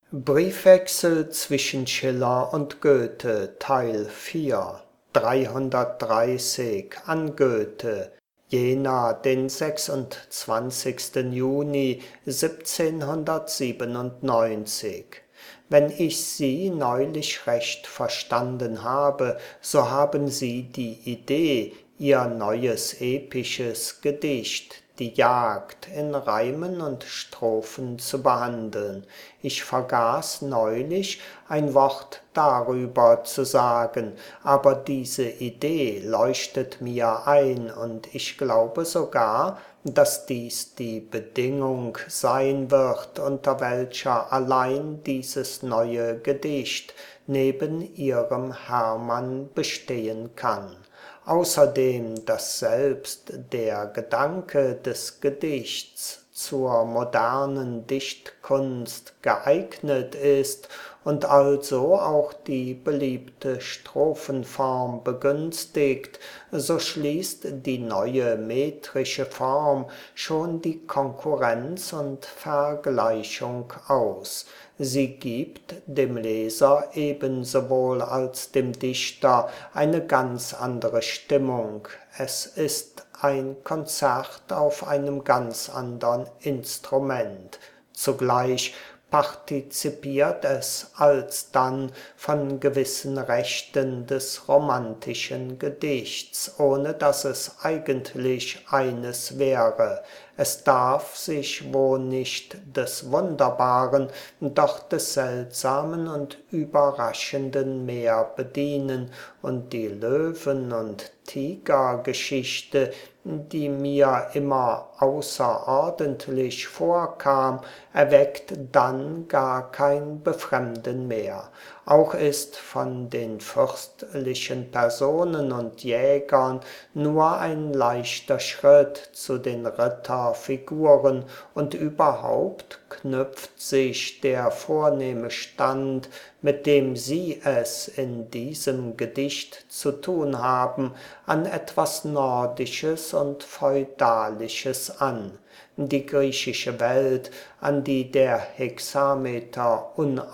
Briefwechsel zwischen Schiller und Goethe, Teil 4, 330 an Goethe, Jena, den 26. Juni 1797. Wenn ich Sie neulich recht verstanden habe, so haben Sie die Idee, Ihr neues episches Gedicht, die Jagd, in Reimen und Strophen zu behandeln. Ich vergaß neulich ein Wort darüber zu sagen, aber diese Idee leuchtet mir ein und ich glaube sogar, dass dies die Bedingung sein wird, unter welcher allein dieses neue Gedicht neben Ihrem Hermann bestehen kann. Außerdem, dass selbst der Gedanke des Gedichts zur modernen Dichtkunst geeignet ist und also auch die beliebte Strophenform begünstigt, so schließt die neue metrische Form schon die Konkurrenz und Vergleichung aus. Sie gibt dem Leser ebensowohl als dem Dichter eine ganz andere Stimmung. Es ist ein Konzert auf einem ganz andern Instrument. Zugleich partizipiert es alsdann von gewissen Rechten des romantischen Gedichts, ohne dass es eigentlich eines wäre. Es darf sich wo nicht des Wunderbaren, doch des Seltsamen und Überraschenden mehr bedienen, und die Löwen- und Tigergeschichte, die mir immer außerordentlich vorkam, erweckt dann gar kein Befremden mehr. Auch ist von den fürstlichen Personen und Jägern nur ein leichter Schritt zu den Ritterfiguren, und überhaupt knüpft sich der vornehme Stand, mit dem Sie es in diesem Gedicht zu tun haben, an etwas Nordisches und Feudalisches an. Die griechische Welt, an die der Hexameter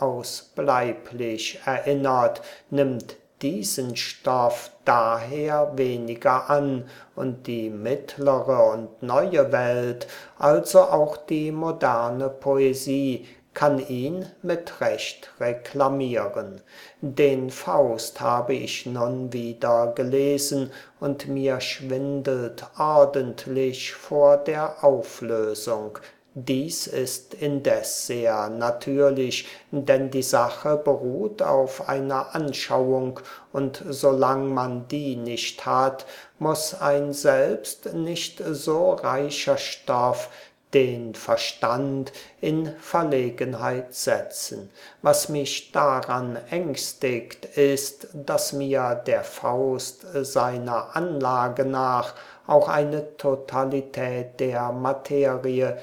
unausbleiblich erinnert, nimmt diesen Stoff daher weniger an, und die mittlere und neue Welt, also auch die moderne Poesie, kann ihn mit Recht reklamieren. Den Faust habe ich nun wieder gelesen, und mir schwindelt ordentlich vor der Auflösung. Dies ist indes sehr natürlich, denn die Sache beruht auf einer Anschauung, und solang man die nicht hat, muß ein selbst nicht so reicher Stoff den Verstand in Verlegenheit setzen. Was mich daran ängstigt, ist, dass mir der Faust seiner Anlage nach auch eine Totalität der Materie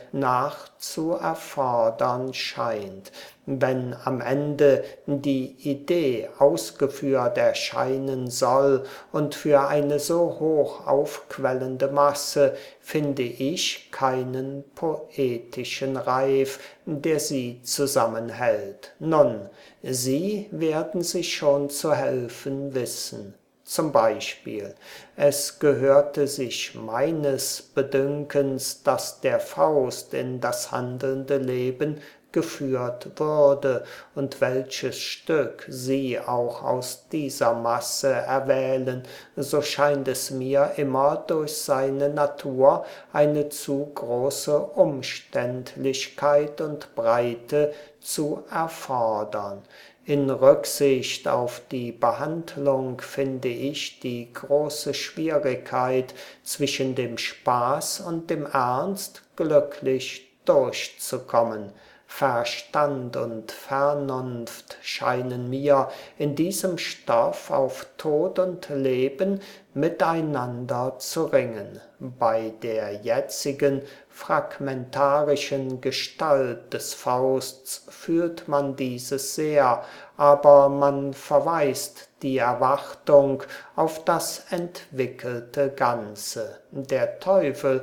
nachzuerfordern scheint. Wenn am Ende die Idee ausgeführt erscheinen soll, und für eine so hoch aufquellende Masse finde ich keinen poetischen Reif, der sie zusammenhält. Nun, Sie werden sich schon zu helfen wissen. Zum Beispiel, es gehörte sich meines Bedünkens, dass der Faust in das handelnde Leben geführt würde, und welches Stück Sie auch aus dieser Masse erwählen, so scheint es mir immer durch seine Natur eine zu große Umständlichkeit und Breite zu erfordern. In Rücksicht auf die Behandlung finde ich die große Schwierigkeit, zwischen dem Spaß und dem Ernst glücklich durchzukommen. Verstand und Vernunft scheinen mir in diesem Stoff auf Tod und Leben miteinander zu ringen. Bei der jetzigen fragmentarischen Gestalt des Fausts fühlt man dieses sehr, aber man verweist die Erwartung auf das entwickelte Ganze. Der Teufel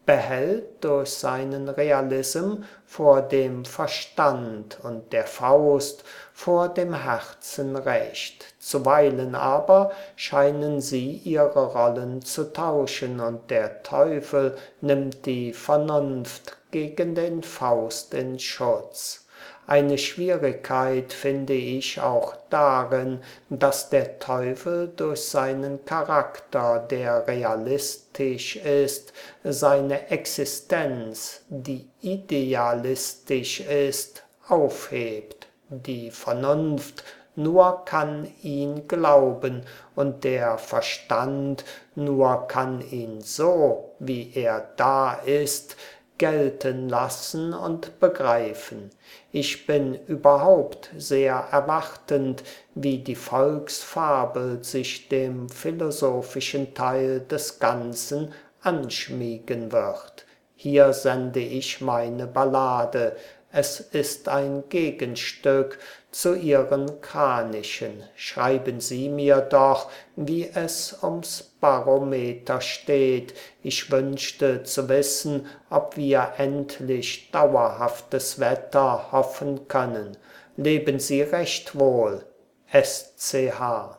behält durch seinen Realism vor dem Verstand und der Faust vor dem Herzen Recht. Zuweilen aber scheinen sie ihre Rollen zu tauschen und der Teufel nimmt die Vernunft gegen den Faust in Schutz. Eine Schwierigkeit finde ich auch darin, dass der Teufel durch seinen Charakter, der realistisch ist, seine Existenz, die idealistisch ist, aufhebt. Die Vernunft nur kann ihn glauben und der Verstand nur kann ihn so, wie er da ist, gelten lassen und begreifen. Ich bin überhaupt sehr erwartend, wie die Volksfabel sich dem philosophischen Teil des Ganzen anschmiegen wird. Hier sende ich meine Ballade. Es ist ein Gegenstück zu Ihren Kranischen. Schreiben Sie mir doch, wie es ums Barometer steht. Ich wünschte zu wissen, ob wir endlich dauerhaftes Wetter hoffen können. Leben Sie recht wohl. SCH